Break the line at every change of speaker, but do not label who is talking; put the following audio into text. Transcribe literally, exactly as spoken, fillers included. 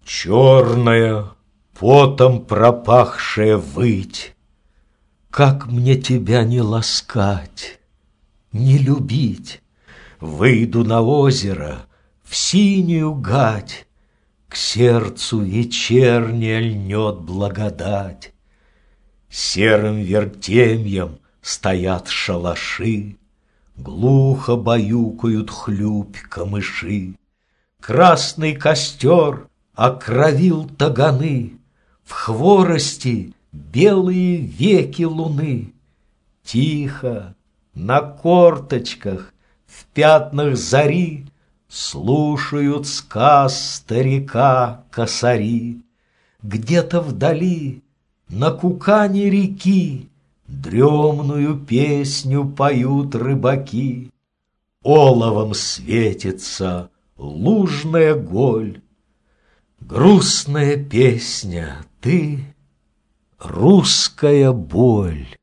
Черная, потом пропахшая выть, как мне тебя не ласкать, не любить? Выйду на озеро, в синюю гать, к сердцу вечерняя льнет благодать. Серым вертемьем стоят шалаши, глухо баюкают хлюпь камыши. Красный костер окровил таганы, в хворости белые веки луны. Тихо, на корточках, в пятнах зари слушают сказ старика косари. Где-то вдали, на кукане реки, дремную песню поют рыбаки. Оловом светится лужная голь. Грустная песня, ты — русская боль.